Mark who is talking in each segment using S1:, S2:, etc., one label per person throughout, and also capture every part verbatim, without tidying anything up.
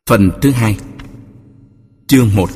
S1: Phần thứ hai. Chương một.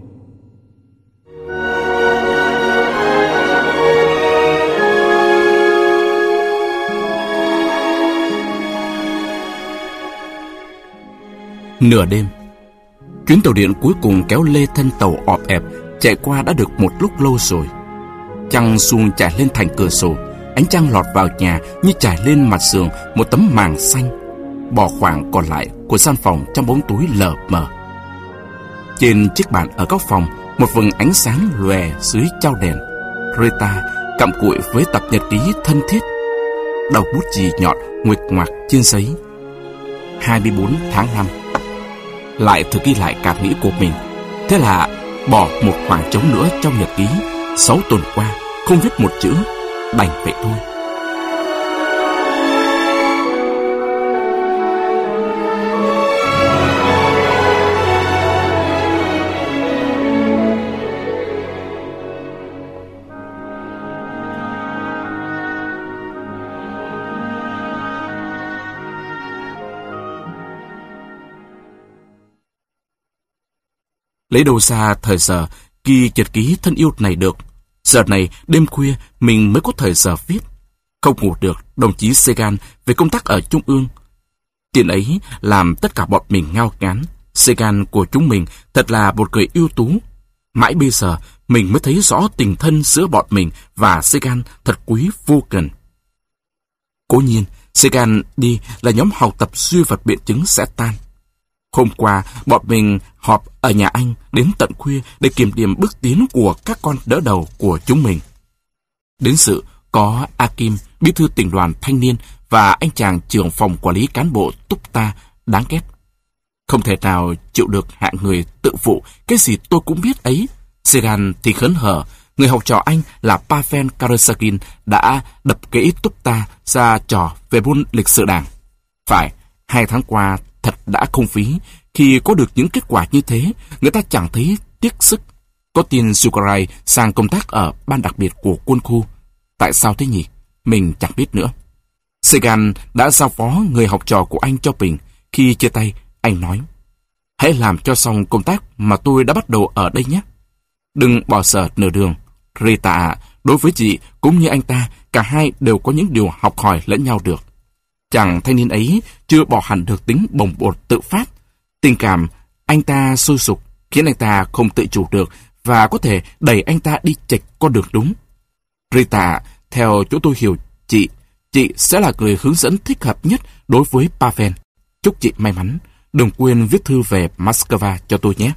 S1: Nửa đêm, chuyến tàu điện cuối cùng kéo lê thân tàu ọp ẹp chạy qua đã được một lúc lâu rồi. Trăng xuông trải lên thành cửa sổ, ánh trăng lọt vào nhà như trải lên mặt giường một tấm màng xanh, bỏ khoảng còn lại của gian phòng trong bóng tối lờ mờ. Trên chiếc bàn ở góc phòng, một vầng ánh sáng lòe dưới trao đèn. Rita cặm cụi với tập nhật ký thân thiết, đầu bút chì nhọn nguệch ngoạc trên giấy. hai mươi bốn tháng năm. Lại thực ghi lại cảm nghĩ của mình. Thế là bỏ một khoảng trống nữa trong nhật ký. Sáu tuần qua không viết một chữ, đành vậy thôi. Lấy đâu ra thời giờ ghi nhật ký thân yêu này được. Giờ này đêm khuya mình mới có thời giờ viết. Không ngủ được, đồng chí Segan về công tác ở Trung ương. Tiền ấy làm tất cả bọn mình ngao ngán. Segan của chúng mình thật là một người ưu tú. Mãi bây giờ mình mới thấy rõ tình thân giữa bọn mình và Segan thật quý vô cùng. Cố nhiên, Segan đi là nhóm học tập duy vật biện chứng sẽ tan. Hôm qua, bọn mình họp ở nhà anh đến tận khuya để kiểm điểm bước tiến của các con đỡ đầu của chúng mình. Đến sự có Akim, bí thư tỉnh đoàn thanh niên và anh chàng trưởng phòng quản lý cán bộ Tupta đáng ghét. Không thể nào chịu được hạng người tự phụ, cái gì tôi cũng biết ấy. Segan thì khấn hở, người học trò anh là Pavel Karasakin đã đập kỹ Tupta ra trò về môn lịch sử đảng. Phải, hai tháng qua thật đã không phí. Khi có được những kết quả như thế, người ta chẳng thấy tiếc sức. Có tin Sukarai sang công tác ở ban đặc biệt của quân khu. Tại sao thế nhỉ? Mình chẳng biết nữa. Segan đã giao phó người học trò của anh cho mình. Khi chia tay, anh nói: hãy làm cho xong công tác mà tôi đã bắt đầu ở đây nhé. Đừng bỏ dở nửa đường. Rita, đối với chị cũng như anh ta, cả hai đều có những điều học hỏi lẫn nhau được. Chàng thanh niên ấy chưa bỏ hẳn được tính bồng bột tự phát. Tình cảm anh ta sôi sục khiến anh ta không tự chủ được và có thể đẩy anh ta đi chệch con đường đúng. Rita, theo chỗ tôi hiểu chị, chị sẽ là người hướng dẫn thích hợp nhất đối với Pavel. Chúc chị may mắn. Đừng quên viết thư về Moscow cho tôi nhé.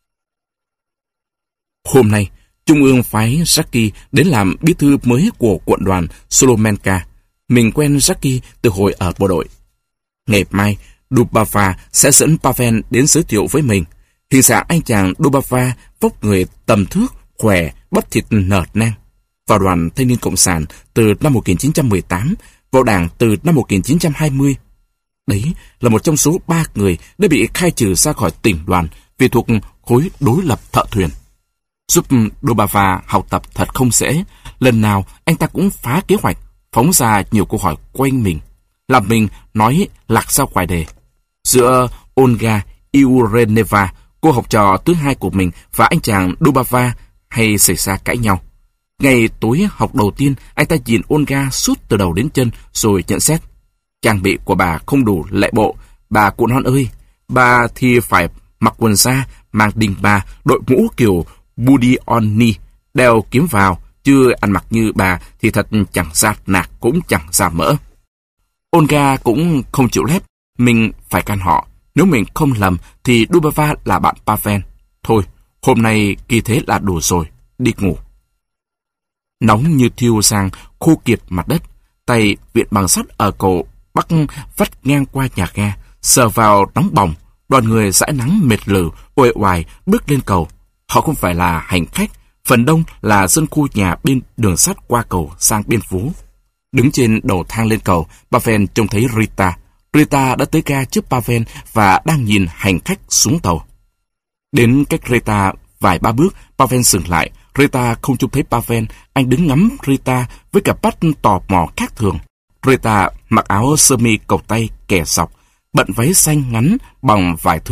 S1: Hôm nay, Trung ương phái Jackie đến làm bí thư mới của quận đoàn Solomenka. Mình quen Jackie từ hồi ở bộ đội. Ngày mai, Dubava sẽ dẫn Pavel đến giới thiệu với mình. Hình dạng anh chàng Dubava vóc người tầm thước, khỏe, bắp thịt nở nang. Vào đoàn Thanh niên Cộng sản từ năm một nghìn chín trăm mười tám, vào đảng từ năm một nghìn chín trăm hai mươi. Đấy là một trong số ba người đã bị khai trừ ra khỏi tỉnh đoàn vì thuộc khối đối lập thợ thuyền. Giúp Dubava học tập thật không dễ. Lần nào anh ta cũng phá kế hoạch, phóng ra nhiều câu hỏi quanh mình, làm mình nói lạc ra ngoài đề. Giữa Olga Iureneva, cô học trò thứ hai của mình, và anh chàng Dubava hay xảy ra cãi nhau. Ngày tối học đầu tiên, anh ta nhìn Olga suốt từ đầu đến chân rồi nhận xét: trang bị của bà không đủ lệ bộ, bà cụ non ơi, bà thì phải mặc quần da, mang đinh ba, đội mũ kiểu Budionni, đeo kiếm vào, chứ ăn mặc như bà thì thật chẳng ra nạc cũng chẳng ra mỡ. Olga cũng không chịu lép, mình phải can họ. Nếu mình không lầm thì Dubava là bạn Pavel. Thôi, hôm nay kỳ thế là đủ rồi, đi ngủ. Nóng như thiêu sang, khô kiệt mặt đất. Tay viện bằng sắt ở cổ bắc vắt ngang qua nhà ga, sờ vào nóng bỏng. Đoàn người dãi nắng mệt lử, uể oải bước lên cầu. Họ không phải là hành khách, phần đông là dân khu nhà bên đường sắt qua cầu sang bên phố. Đứng trên đầu thang lên cầu, Pavel trông thấy Rita. Rita đã tới ga trước Pavel và đang nhìn hành khách xuống tàu. Đến cách Rita vài ba bước, Pavel dừng lại. Rita không trông thấy Pavel, anh đứng ngắm Rita với cặp mắt tò mò khác thường. Rita mặc áo sơ mi cộc tay kẻ dọc, bận váy xanh ngắn bằng vải thường,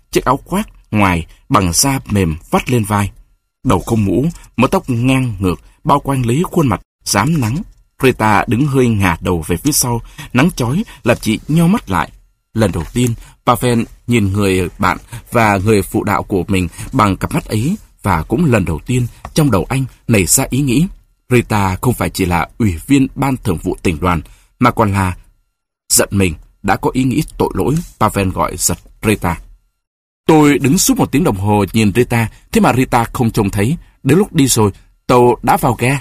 S1: chiếc áo khoác ngoài bằng da mềm vắt lên vai. Đầu không mũ, mớ tóc ngang ngược, bao quanh lấy khuôn mặt rám nắng. Rita đứng hơi ngả đầu về phía sau, nắng chói làm chị nheo mắt lại. Lần đầu tiên, Pavel nhìn người bạn và người phụ đạo của mình bằng cặp mắt ấy, và cũng lần đầu tiên trong đầu anh nảy ra ý nghĩ Rita không phải chỉ là ủy viên ban thường vụ tỉnh đoàn, mà còn là giận mình đã có ý nghĩ tội lỗi. Pavel gọi giật Rita. Tôi đứng suốt một tiếng đồng hồ nhìn Rita, thế mà Rita không trông thấy. Đến lúc đi rồi, tàu đã vào ga.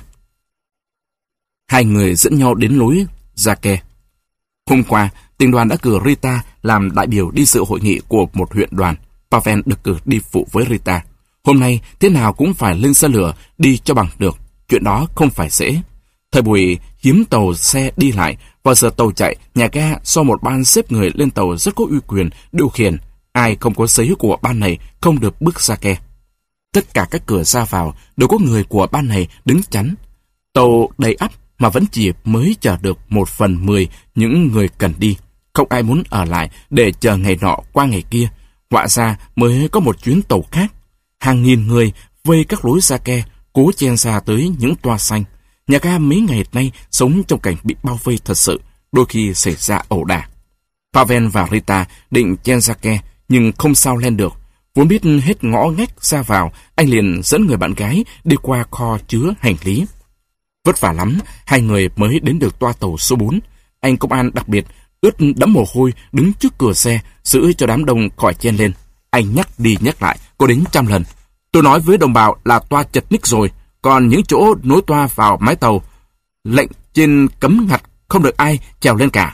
S1: Hai người dẫn nhau đến lối ra ke. Hôm qua, tỉnh đoàn đã cử Rita làm đại biểu đi dự hội nghị của một huyện đoàn. Pavel được cử đi phụ với Rita. Hôm nay, thế nào cũng phải lên xe lửa đi cho bằng được. Chuyện đó không phải dễ. Thời buổi hiếm tàu xe đi lại, vào giờ tàu chạy, nhà ga do một ban xếp người lên tàu rất có uy quyền điều khiển. Ai không có giấy của ban này không được bước ra ke. Tất cả các cửa ra vào đều có người của ban này đứng chắn. Tàu đầy ắp mà vẫn chỉ mới chờ được một phần mười những người cần đi. Không ai muốn ở lại để chờ ngày nọ qua ngày kia. Họa ra mới có một chuyến tàu khác. Hàng nghìn người vây các lối ra ke, cố chen ra tới những toa xanh. Nhà ga mấy ngày nay sống trong cảnh bị bao vây thật sự, đôi khi xảy ra ẩu đả. Pavel và Rita định chen ra ke, nhưng không sao lên được. Vốn biết hết ngõ ngách ra vào, anh liền dẫn người bạn gái đi qua kho chứa hành lý. Vất vả lắm, hai người mới đến được toa tàu số bốn. Anh công an đặc biệt, ướt đẫm mồ hôi, đứng trước cửa xe, giữ cho đám đông khỏi chen lên. Anh nhắc đi nhắc lại, có đến trăm lần. Tôi nói với đồng bào là toa chật ních rồi, còn những chỗ nối toa vào mái tàu, lệnh trên cấm ngặt, không được ai trèo lên cả.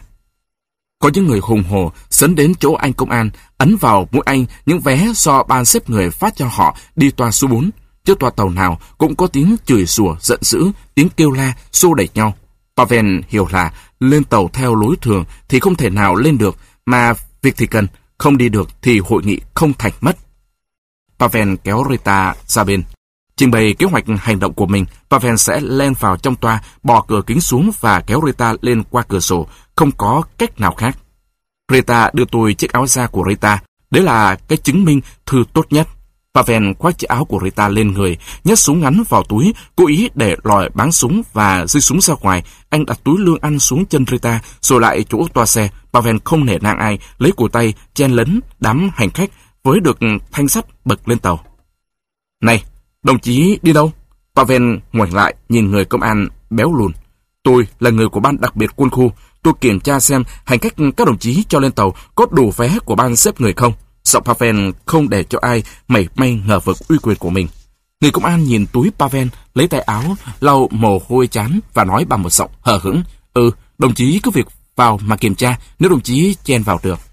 S1: Có những người hùng hổ sấn đến chỗ anh công an, ấn vào mũi anh những vé do ban xếp người phát cho họ đi toa số bốn. Trước toa tàu nào cũng có tiếng chửi rủa giận dữ, tiếng kêu la, xô đẩy nhau. Pavel hiểu là lên tàu theo lối thường thì không thể nào lên được, mà việc thì cần, không đi được thì hội nghị không thành mất. Pavel kéo Rita ra bên. Trình bày kế hoạch hành động của mình, Pavel sẽ len vào trong toa, bỏ cửa kính xuống và kéo Rita lên qua cửa sổ, không có cách nào khác. Rita đưa tôi chiếc áo da của Rita, đấy là cái chứng minh thư tốt nhất. Pavel khoác chiếc áo của Rita lên người, nhét súng ngắn vào túi, cố ý để lòi báng súng và rơi súng ra ngoài. Anh đặt túi lương ăn xuống chân Rita, rồi lại chỗ toa xe. Pavel không nể nang ai, lấy cổ tay chen lấn đám hành khách với được thanh sắt bật lên tàu. Này, đồng chí đi đâu? Pavel ngoảnh lại nhìn người công an béo lùn. Tôi là người của ban đặc biệt quân khu. Tôi kiểm tra xem hành khách các đồng chí cho lên tàu có đủ vé của ban xếp người không. Giọng Pavel không để cho ai mảy may ngờ vực uy quyền của mình. Người công an nhìn túi Pavel, lấy tay áo lau mồ hôi trán và nói bằng một giọng hờ hững: Ừ, đồng chí cứ việc vào mà kiểm tra, nếu đồng chí chen vào được.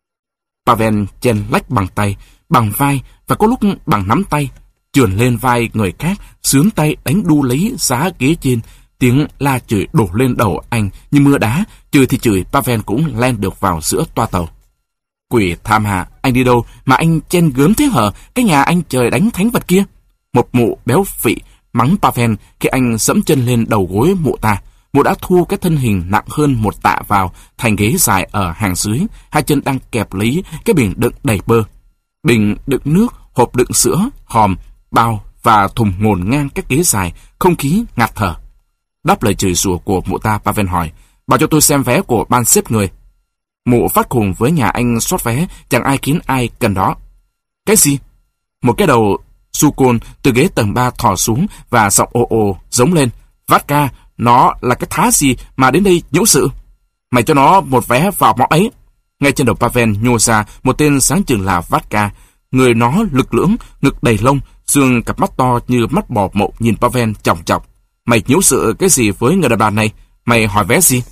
S1: Pavel chen lách bằng tay, bằng vai và có lúc bằng nắm tay, trườn lên vai người khác, xướng tay đánh đu lấy giá ghế trên. Tiếng la chửi đổ lên đầu anh như mưa đá, chửi thì chửi, Pavel cũng len được vào giữa toa tàu. Quỷ tham hạ, anh đi đâu mà anh chen gớm thế hở, cái nhà anh trời đánh thánh vật kia. Một mụ béo phị mắng Pavel khi anh dẫm chân lên đầu gối mụ ta. Mụ đã thu cái thân hình nặng hơn một tạ vào thành ghế dài ở hàng dưới, hai chân đang kẹp lấy cái bình đựng đầy bơ. Bình đựng nước, hộp đựng sữa, hòm, bao và thùng ngổn ngang các ghế dài, không khí ngạt thở. Đáp lời chửi rủa của mụ ta, Pavel hỏi: Bảo cho tôi xem vé của ban xếp người. Mụ phát khùng với nhà anh soát vé, chẳng ai khiến ai cần đó. Cái gì? Một cái đầu su côn từ ghế tầng ba thò xuống và giọng ồ ồ giống lên: Vodka, nó là cái thá gì mà đến đây nhiễu sự? Mày cho nó một vé vào mõ ấy. Ngay trên đầu Pavel nhô ra một tên sáng chừng là Vodka. Người nó lực lưỡng, ngực đầy lông, xương cặp mắt to như mắt bò mộ nhìn Pavel chòng chọc. Mày nhiễu sự cái gì với người đàn bà này? Mày hỏi vé gì?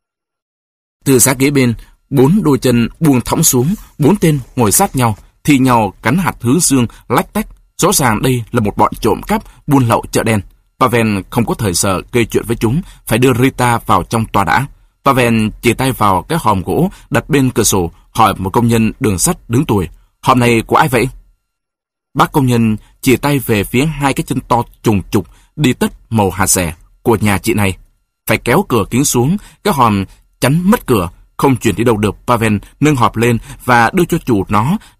S1: Từ giá ghế bên, bốn đôi chân buông thõng xuống, bốn tên ngồi sát nhau, thi nhau cắn hạt hướng dương lách tách. Rõ ràng đây là một bọn trộm cắp buôn lậu chợ đen. Pavel không có thời giờ gây chuyện với chúng, phải đưa Rita vào trong tòa đã. Pavel chỉ tay vào cái hòm gỗ đặt bên cửa sổ, hỏi một công nhân đường sắt đứng tuổi: Hòm này của ai vậy? Bác công nhân chỉ tay về phía hai cái chân to trùng trục đi tất màu hạt rẻ của nhà chị này. Phải kéo cửa kính xuống, cái hòm chắn mất cửa, không chuyển đi đâu được. Pavel nâng hòm lên và đưa cho chủ nó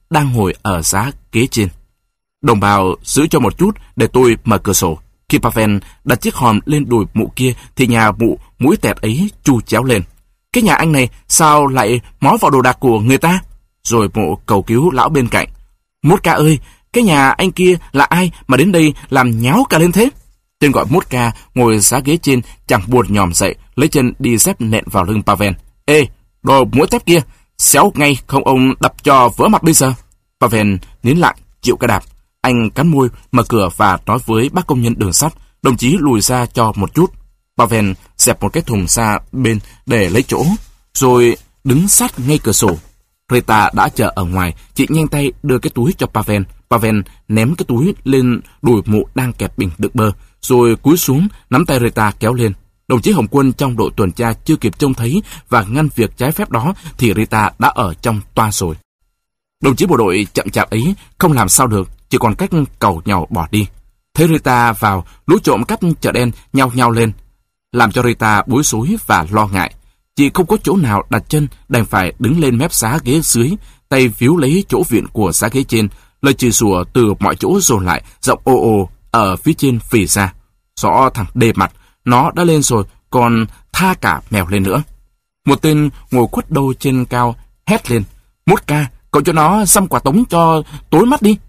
S1: đang ngồi ở giá ghế trên. Đồng bào giữ cho một chút để tôi mở cửa sổ. Khi Pavel đặt chiếc hòm lên đùi mụ kia thì nhà mụ mũi tẹt ấy chu chéo lên. Cái nhà anh này sao lại mó vào đồ đạc của người ta? Rồi mụ cầu cứu lão bên cạnh. Mốt ca ơi, cái nhà anh kia là ai mà đến đây làm nháo cả lên thế? Tên gọi Mốt ca ngồi giá ghế trên chẳng buồn nhòm dậy, lấy chân đi dép nện vào lưng Pavel. Ê, đồ mũi tép kia, xéo ngay không ông đập cho vỡ mặt bây giờ. Pavel nín lặng chịu cái đạp. Anh cắn môi, mở cửa và nói với bác công nhân đường sắt, đồng chí lùi ra cho một chút. Pavel dẹp một cái thùng ra bên để lấy chỗ, rồi đứng sát ngay cửa sổ. Rita đã chờ ở ngoài, chị nhanh tay đưa cái túi cho Pavel. Pavel ném cái túi lên đùi mụ đang kẹp bình đựng bơ, rồi cúi xuống nắm tay Rita kéo lên. Đồng chí Hồng Quân trong đội tuần tra chưa kịp trông thấy và ngăn việc trái phép đó thì Rita đã ở trong toa rồi. Đồng chí bộ đội chậm chạp ấy không làm sao được, chỉ còn cách cầu nhau bỏ đi. Thấy Rita vào, lũ trộm cắp chợ đen nhao nhao lên, làm cho Rita bối rối và lo ngại. Chị không có chỗ nào đặt chân, đành phải đứng lên mép giá ghế dưới, tay víu lấy chỗ vịn của giá ghế trên. Lời chửi rủa từ mọi chỗ dồn lại, giọng ồ ồ ở phía trên phì ra. Rõ thằng đề mặt, nó đã lên rồi, còn tha cả mèo lên nữa. Một tên ngồi khuất đầu trên cao hét lên. Mốt ca, cậu cho nó xăm quả tống cho tối mắt đi.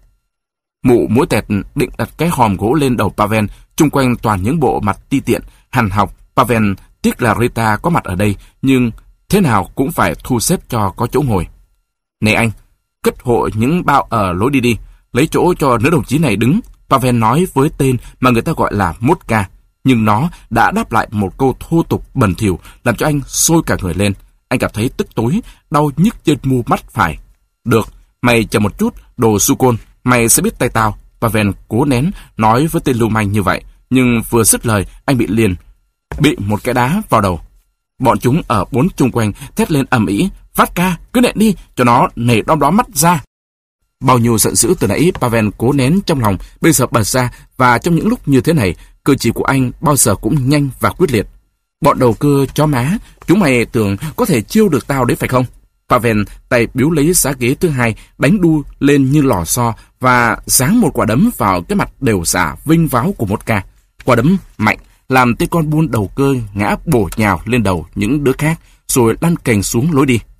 S1: Mụ mũi tẹt định đặt cái hòm gỗ lên đầu Pavel, chung quanh toàn những bộ mặt ti tiện, hằn học. Pavel tiếc là Rita có mặt ở đây, nhưng thế nào cũng phải thu xếp cho có chỗ ngồi. Này anh, cất hộ những bao ở lối đi đi, lấy chỗ cho nữ đồng chí này đứng. Pavel nói với tên mà người ta gọi là Mốt ca, nhưng nó đã đáp lại một câu thô tục bẩn thỉu, làm cho anh sôi cả người lên. Anh cảm thấy tức tối, đau nhức trên mu mắt phải. Được, mày chờ một chút, đồ su côn, mày sẽ biết tay tao. Pavel cố nén nói với tên lưu manh như vậy, nhưng vừa dứt lời anh bị liền bị một cái đá vào đầu. Bọn chúng ở bốn chung quanh thét lên ầm ĩ. Phát ca, cứ nện đi, cho nó nể đom đóm mắt ra. Bao nhiêu giận dữ từ nãy Pavel cố nén trong lòng bây giờ bật ra, và trong những lúc như thế này, cử chỉ của anh bao giờ cũng nhanh và quyết liệt. Bọn đầu cơ chó má, chúng mày tưởng có thể chiêu được tao đấy phải không? Pavel tay biếu lấy giá ghế thứ hai, đánh đu lên như lò xo và giáng một quả đấm vào cái mặt đều giả vinh váo của Mốt ca. Quả đấm mạnh làm tên con buôn đầu cơ ngã bổ nhào lên đầu những đứa khác, rồi lăn cành xuống lối đi.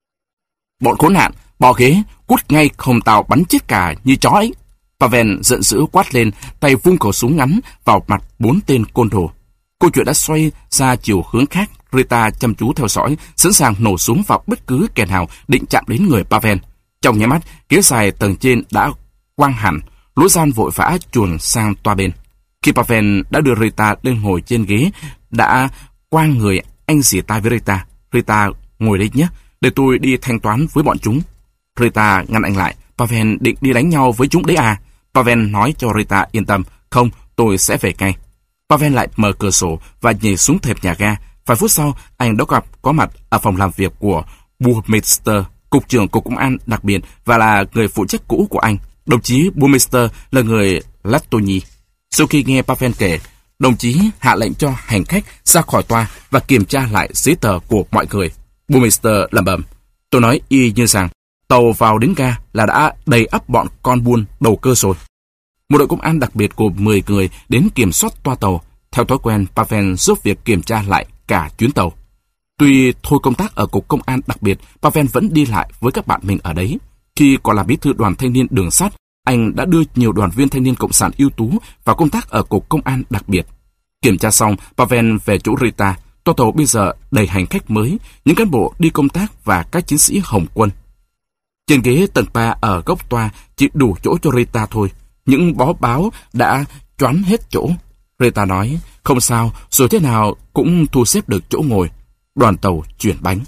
S1: Bọn khốn nạn, bỏ ghế, cút ngay không tao bắn chết cả như chó ấy. Pavel giận dữ quát lên, tay vung khẩu súng ngắn vào mặt bốn tên côn đồ. Câu chuyện đã xoay ra chiều hướng khác. Rita chăm chú theo dõi, sẵn sàng nổ súng vào bất cứ kẻ nào định chạm đến người Pavel. Trong nháy mắt, ghế dài tầng trên đã quang hẳn, lối gian vội vã chuồn sang toa bên. Khi Pavel đã đưa Rita lên ngồi trên ghế, đã quang người, anh xỉa tai với Rita. Rita, ngồi đây nhé, để tôi đi thanh toán với bọn chúng. Rita ngăn anh lại. Pavel định đi đánh nhau với chúng đấy à? Pavel nói cho Rita yên tâm. Không, tôi sẽ về ngay. Pavel lại mở cửa sổ và nhảy xuống thềm nhà ga. Vài phút sau, anh đã gặp có mặt ở phòng làm việc của Burmeister, cục trưởng cục công an đặc biệt và là người phụ trách cũ của anh. Đồng chí Burmeister là người Latonie. Sau khi nghe Pavel kể, đồng chí hạ lệnh cho hành khách ra khỏi toa và kiểm tra lại giấy tờ của mọi người. Burmeister lẩm bẩm. Tôi nói y như rằng tàu vào đến ga là đã đầy ắp bọn con buôn đầu cơ rồi. Một đội công an đặc biệt gồm mười người đến kiểm soát toa tàu. Theo thói quen, Pavel giúp việc kiểm tra lại cả chuyến tàu. Tuy thôi công tác ở cục công an đặc biệt, Pavel vẫn đi lại với các bạn mình ở đấy. Khi còn là bí thư đoàn thanh niên đường sắt, anh đã đưa nhiều đoàn viên thanh niên cộng sản ưu tú vào công tác ở cục công an đặc biệt. Kiểm tra xong, Pavel về chỗ Rita. Toa tàu bây giờ đầy hành khách mới, những cán bộ đi công tác và các chiến sĩ Hồng Quân. Trên ghế tầng ba ở góc toa chỉ đủ chỗ cho Rita thôi. Những bó báo đã choán hết chỗ. Rita nói, không sao, rồi thế nào cũng thu xếp được chỗ ngồi. Đoàn tàu chuyển bánh.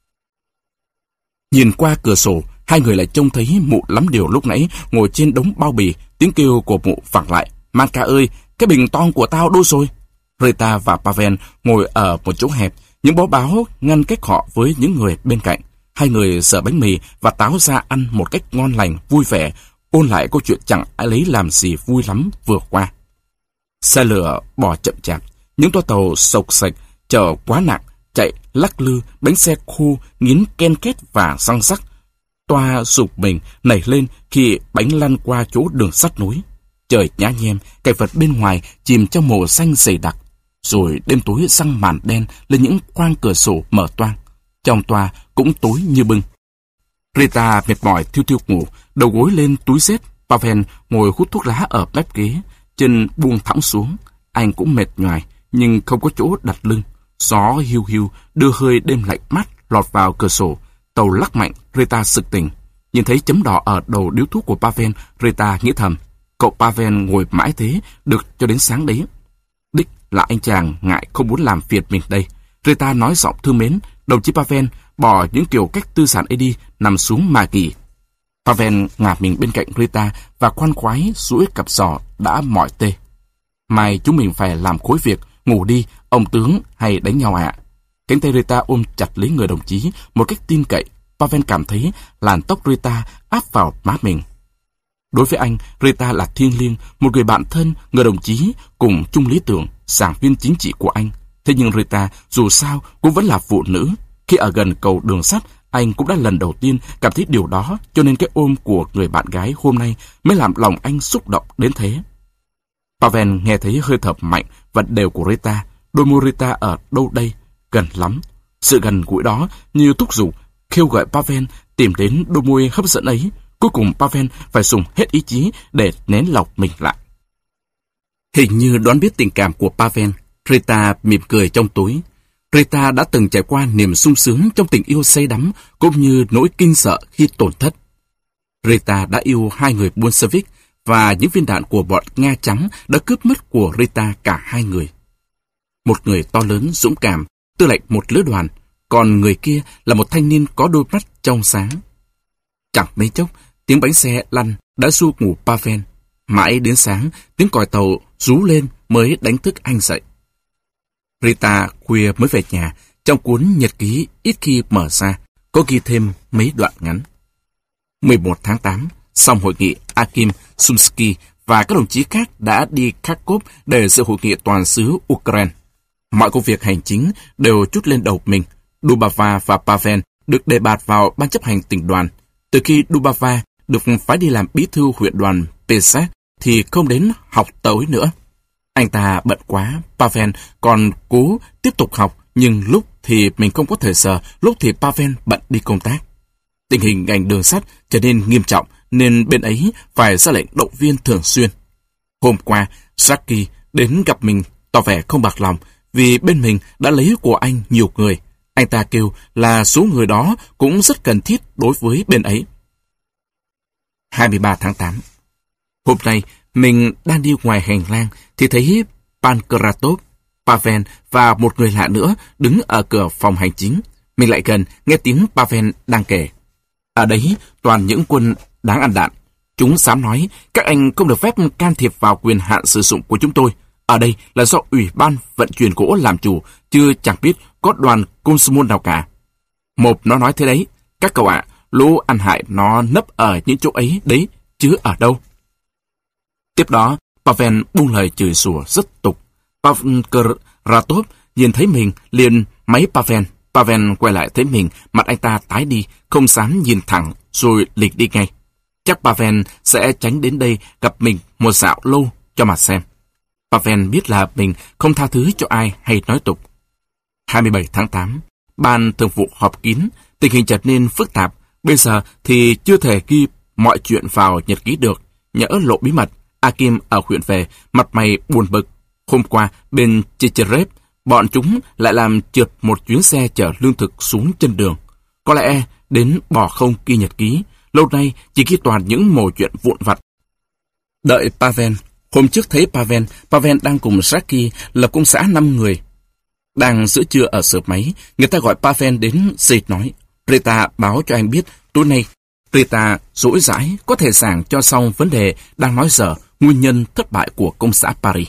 S1: Nhìn qua cửa sổ, hai người lại trông thấy mụ lắm điều lúc nãy ngồi trên đống bao bì. Tiếng kêu của mụ vẳng lại. Manka ơi, cái bình ton của tao đâu rồi? Rita và Pavel ngồi ở một chỗ hẹp, những bó báo ngăn cách họ với những người bên cạnh. Hai người sợ bánh mì và táo ra ăn một cách ngon lành, vui vẻ, ôn lại câu chuyện chẳng ai lấy làm gì vui lắm vừa qua. Xe lửa bỏ chậm chạp, những toa tàu sộc sạch, chở quá nặng, chạy lắc lư, bánh xe khô, nghiến ken két và răng rắc. Toa sụp mình nảy lên khi bánh lăn qua chỗ đường sắt núi. Trời nhá nhem, cảnh vật bên ngoài chìm trong màu xanh dày đặc. Rồi đêm tối răng màn đen lên những khoang cửa sổ mở toang. Trong toa cũng tối như bưng. Rita mệt mỏi thiêu thiêu ngủ, đầu gối lên túi xếp. Pavel ngồi hút thuốc lá ở mép ghế, chân buông thõng xuống. Anh cũng mệt nhoài, nhưng không có chỗ đặt lưng. Gió hiu hiu đưa hơi đêm lạnh mát lọt vào cửa sổ. Tàu lắc mạnh, Rita sực tỉnh. Nhìn thấy chấm đỏ ở đầu điếu thuốc của Pavel, Rita nghĩ thầm, cậu Pavel ngồi mãi thế, được cho đến sáng đấy. Đích là anh chàng ngại không muốn làm phiền mình đây. Rita nói giọng thương mến, đồng chí Pavel bỏ những kiểu cách tư sản ấy đi, nằm xuống mà nghỉ. Pavel ngả mình bên cạnh Rita và khoan khoái duỗi cặp giò đã mỏi tê. Mai chúng mình phải làm khối việc, ngủ đi, ông tướng hay đánh nhau ạ. À? Cánh tay Rita ôm chặt lấy người đồng chí một cách tin cậy. Pavel cảm thấy làn tóc Rita áp vào má mình. Đối với anh, Rita là thiêng liêng, một người bạn thân, người đồng chí cùng chung lý tưởng, giảng viên chính trị của anh. Thế nhưng Rita dù sao cũng vẫn là phụ nữ. Khi ở gần cầu đường sắt, anh cũng đã lần đầu tiên cảm thấy điều đó, cho nên cái ôm của người bạn gái hôm nay mới làm lòng anh xúc động đến thế. Pavel nghe thấy hơi thở mạnh và đều của Rita. Đôi môi Rita ở đâu đây? Gần lắm. Sự gần gũi đó như thúc giục, kêu gọi Pavel tìm đến đôi môi hấp dẫn ấy. Cuối cùng Pavel phải dùng hết ý chí để nén lọc mình lại. Hình như đoán biết tình cảm của Pavel, Rita mỉm cười trong túi. Rita đã từng trải qua niềm sung sướng trong tình yêu say đắm, cũng như nỗi kinh sợ khi tổn thất. Rita đã yêu hai người Bolshevik, và những viên đạn của bọn Nga Trắng đã cướp mất của Rita cả hai người. Một người to lớn, dũng cảm, tư lệnh một lữ đoàn, còn người kia là một thanh niên có đôi mắt trong sáng. Chẳng mấy chốc, tiếng bánh xe lăn đã ru ngủ Pavel. Mãi đến sáng, tiếng còi tàu rú lên mới đánh thức anh dậy. Rita khuya mới về nhà, trong cuốn nhật ký ít khi mở ra, có ghi thêm mấy đoạn ngắn. mười một tháng tám, sau hội nghị, Akim Sumsky và các đồng chí khác đã đi Kharkov để dự hội nghị toàn xứ Ukraine. Mọi công việc hành chính đều trút lên đầu mình. Dubava và Pavel được đề bạt vào ban chấp hành tỉnh đoàn. Từ khi Dubava được phái đi làm bí thư huyện đoàn Pesach thì không đến học tối nữa. Anh ta bận quá, Pavel còn cố tiếp tục học, nhưng lúc thì mình không có thời giờ, lúc thì Pavel bận đi công tác. Tình hình ngành đường sắt trở nên nghiêm trọng, nên bên ấy phải ra lệnh động viên thường xuyên. Hôm qua, Saki đến gặp mình tỏ vẻ không bạc lòng vì bên mình đã lấy của anh nhiều người. Anh ta kêu là số người đó cũng rất cần thiết đối với bên ấy. hai mươi ba tháng tám. Hôm nay, mình đang đi ngoài hành lang thì thấy Pankratov, Pavel và một người lạ nữa đứng ở cửa phòng hành chính. Mình lại gần, nghe tiếng Pavel đang kể. Ở đấy toàn những quân đáng ăn đạn. Chúng dám nói các anh không được phép can thiệp vào quyền hạn sử dụng của chúng tôi. Ở đây là do Ủy ban vận chuyển gỗ làm chủ, chứ chẳng biết có đoàn Komsomol nào cả. Một nó nói thế đấy, các cậu ạ, à, lũ ăn hại nó nấp ở những chỗ ấy đấy, chứ ở đâu. Tiếp đó, Pavel buông lời chửi rủa rất tục. Pankratov nhìn thấy mình liền máy Pavel. Pavel quay lại thấy mình, mặt anh ta tái đi, không dám nhìn thẳng, rồi lịch đi ngay. Chắc Pavel sẽ tránh đến đây gặp mình một dạo lâu cho mà xem. Pavel biết là mình không tha thứ cho ai hay nói tục. hai mươi bảy tháng tám, ban thường vụ họp kín, tình hình trở nên phức tạp. Bây giờ thì chưa thể ghi mọi chuyện vào nhật ký được, nhỡ lộ bí mật. Akim ở huyện về, mặt mày buồn bực. Hôm qua, bên Chicherev, bọn chúng lại làm trượt một chuyến xe chở lương thực xuống chân đường. Có lẽ đến bỏ không ghi nhật ký, lâu nay chỉ ghi toàn những mẩu chuyện vụn vặt. Đợi Pavel. Hôm trước thấy Pavel, Pavel đang cùng Saki lập công xã năm người. Đang giữa trưa ở sở máy, người ta gọi Pavel đến dệt nói. Rita báo cho anh biết tối nay. Rita dỗi dãi có thể giảng cho xong vấn đề đang nói dở nguyên nhân thất bại của công xã Paris.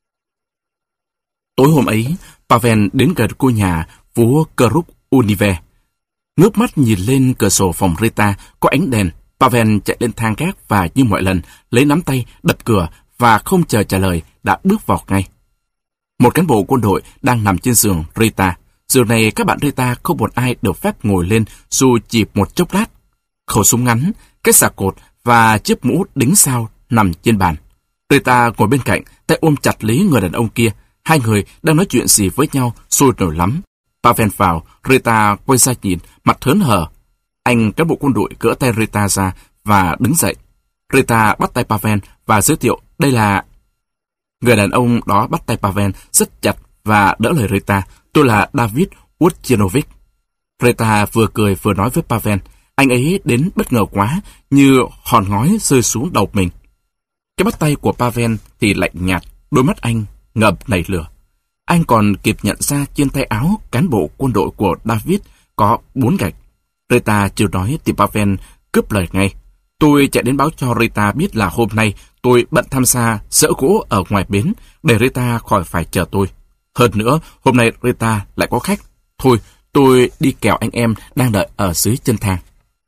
S1: Tối hôm ấy, Pavel đến gần ngôi nhà phố Kruk Unive. Ngước mắt nhìn lên cửa sổ phòng Rita có ánh đèn. Pavel chạy lên thang gác và như mọi lần lấy nắm tay đập cửa và không chờ trả lời đã bước vào ngay. Một cán bộ quân đội đang nằm trên giường Rita. Giường này các bạn Rita không một ai được phép ngồi lên dù chỉ một chốc lát. khẩu súng ngắn, cái xà cột và chiếc mũ đính sao nằm trên bàn. Rita ngồi bên cạnh, tay ôm chặt lấy người đàn ông kia. Hai người đang nói chuyện gì với nhau, sôi nổi lắm. Pavel vào, Rita quay ra nhìn, mặt hớn hở. Anh cán bộ quân đội gỡ tay Rita ra và đứng dậy. Rita bắt tay Pavel và giới thiệu đây là... Người đàn ông đó bắt tay Pavel rất chặt và đỡ lời Rita. Tôi là David Urchinovich. Rita vừa cười vừa nói với Pavel. Anh ấy đến bất ngờ quá, như hòn ngói rơi xuống đầu mình. Cái bắt tay của Pavel thì lạnh nhạt, đôi mắt anh ngầm nảy lửa. Anh còn kịp nhận ra trên tay áo cán bộ quân đội của David có bốn gạch. Rita chưa nói thì Pavel cướp lời ngay. Tôi chạy đến báo cho Rita biết là hôm nay tôi bận tham gia giỡ gỗ ở ngoài bến, để Rita khỏi phải chờ tôi. Hơn nữa, hôm nay Rita lại có khách. Thôi, tôi đi kèo anh em đang đợi ở dưới chân thang.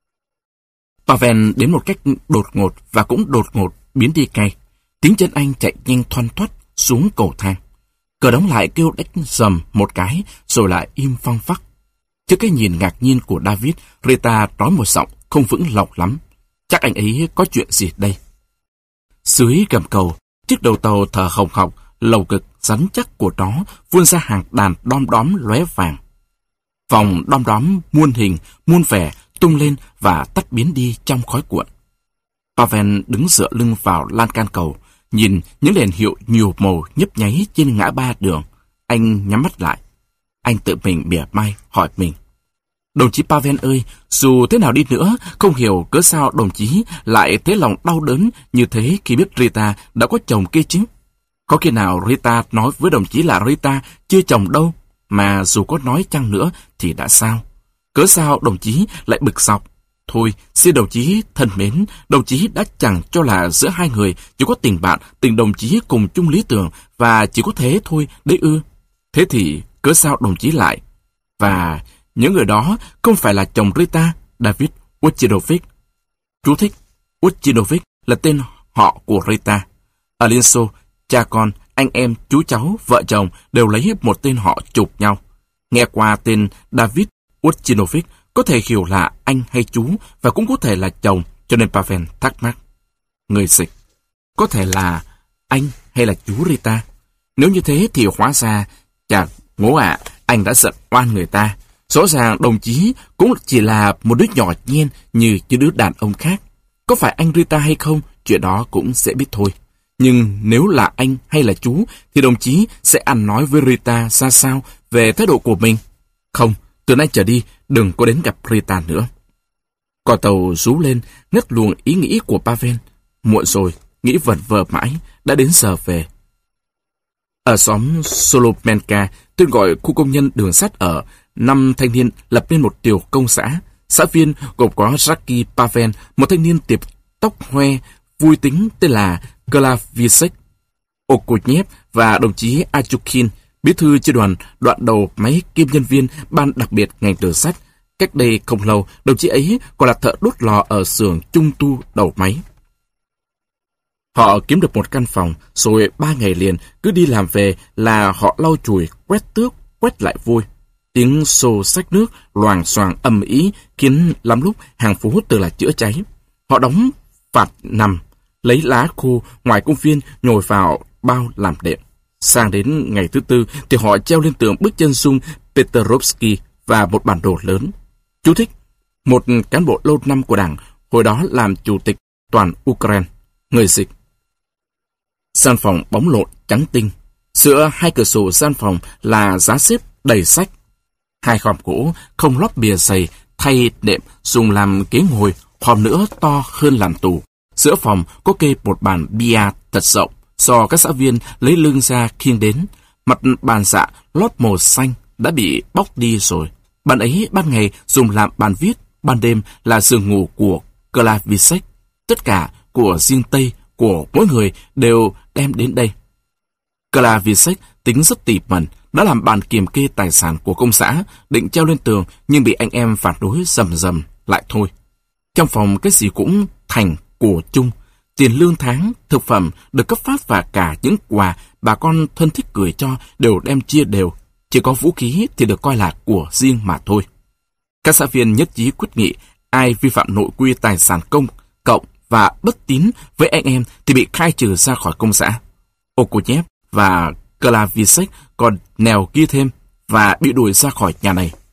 S1: Pavel đến một cách đột ngột và cũng đột ngột biến đi ngay. Tiếng chân anh chạy nhanh thoăn thoắt xuống cầu thang. Cửa đóng lại kêu đánh rầm một cái rồi lại im phăng phắc. Trước cái nhìn ngạc nhiên của David, Rita nói một giọng không vững lòng lắm. Chắc anh ấy có chuyện gì đây? Dưới gầm cầu, chiếc đầu tàu thở hồng hộc, lầu cực rắn chắc của nó vươn ra hàng đàn đom đóm lóe vàng. Vòng đom đóm muôn hình, muôn vẻ tung lên và tắt biến đi trong khói cuộn. Pavel đứng dựa lưng vào lan can cầu, nhìn những đèn hiệu nhiều màu nhấp nháy trên ngã ba đường. Anh nhắm mắt lại. Anh tự mình mỉa mai hỏi mình. Đồng chí Pavel ơi, dù thế nào đi nữa, không hiểu cớ sao đồng chí lại thấy lòng đau đớn như thế khi biết Rita đã có chồng kia chứ. Có khi nào Rita nói với đồng chí là Rita chưa chồng đâu, mà dù có nói chăng nữa thì đã sao? Cớ sao đồng chí lại bực dọc? Thôi, xin đồng chí thân mến, đồng chí đã chẳng cho là giữa hai người chỉ có tình bạn, tình đồng chí cùng chung lý tưởng và chỉ có thế thôi, đấy ư. Thế thì cớ sao đồng chí lại? Và những người đó không phải là chồng Rita, David Urchinovich. Chú thích, Urchinovich là tên họ của Rita. Ở Liên Xô, cha con, anh em, chú cháu, vợ chồng đều lấy một tên họ chụp nhau. Nghe qua tên David Urchinovich có thể hiểu là anh hay chú và cũng có thể là chồng, cho nên Pavel thắc mắc. Người dịch, có thể là anh hay là chú Rita? Nếu như thế thì hóa ra, chà ngố ạ, à, anh đã giận oan người ta. Rõ ràng đồng chí cũng chỉ là một đứa nhỏ nhen như những đứa đàn ông khác. Có phải anh Rita hay không, chuyện đó cũng sẽ biết thôi. Nhưng nếu là anh hay là chú, thì đồng chí sẽ ăn nói với Rita ra sao về thái độ của mình? Không, từ nay trở đi, đừng có đến gặp Rita nữa. Cò tàu rú lên, ngắt luồng ý nghĩ của Pavel. Muộn rồi, nghĩ vẩn vờ mãi, đã đến giờ về. Ở xóm Solomenka, tên gọi khu công nhân đường sắt ở, năm thanh niên lập nên một tiểu công xã. Xã viên gồm có Jackie Pavel, một thanh niên tiệp tóc hoe, vui tính tên là Klavisek Okunev và đồng chí Achukin, bí thư chi đoàn đoạn đầu máy kiêm nhân viên ban đặc biệt ngành đường sắt. Cách đây không lâu, đồng chí ấy còn là thợ đốt lò ở xưởng trung tu đầu máy. Họ kiếm được một căn phòng, rồi ba ngày liền cứ đi làm về là họ lau chùi, quét tước, quét lại vui. Tiếng xô xách nước loàng xoàng ầm ĩ khiến lắm lúc hàng phố tưởng là chữa cháy. Họ đóng phạt nằm, lấy lá khô ngoài công viên nhồi vào bao làm đệm. Sang đến ngày thứ tư thì họ treo lên tường bức chân dung Petrovsky và một bản đồ lớn. Chú thích, một cán bộ lâu năm của Đảng, hồi đó làm chủ tịch toàn Ukraine. Người dịch. Gian phòng bóng lộn trắng tinh. Giữa hai cửa sổ gian phòng là giá xếp đầy sách. Hai khòm gỗ không lót bìa dày thay đệm dùng làm ghế ngồi, hòm nữa to hơn làm tủ. Giữa phòng có kê một bàn bia thật rộng, do các xã viên lấy lưng ra khiêng đến. Mặt bàn dạ lót màu xanh đã bị bóc đi rồi. Bàn ấy ban ngày dùng làm bàn viết, ban đêm là giường ngủ của Klavisek. Tất cả của riêng Tây của mỗi người đều đem đến đây. Klavisek tính rất tỉ mẩn, đã làm bàn kiểm kê tài sản của công xã, định treo lên tường nhưng bị anh em phản đối rầm rầm lại thôi. Trong phòng cái gì cũng thành của chung, tiền lương tháng, thực phẩm được cấp phát và cả những quà bà con thân thích gửi cho đều đem chia đều, chỉ có vũ khí thì được coi là của riêng mà thôi. Các xã viên nhất trí quyết nghị Ai vi phạm nội quy tài sản công, cộng và bất tín với anh em thì bị khai trừ ra khỏi công xã. Okoyev và Klavisek còn nèo ghi thêm và bị đuổi ra khỏi nhà này.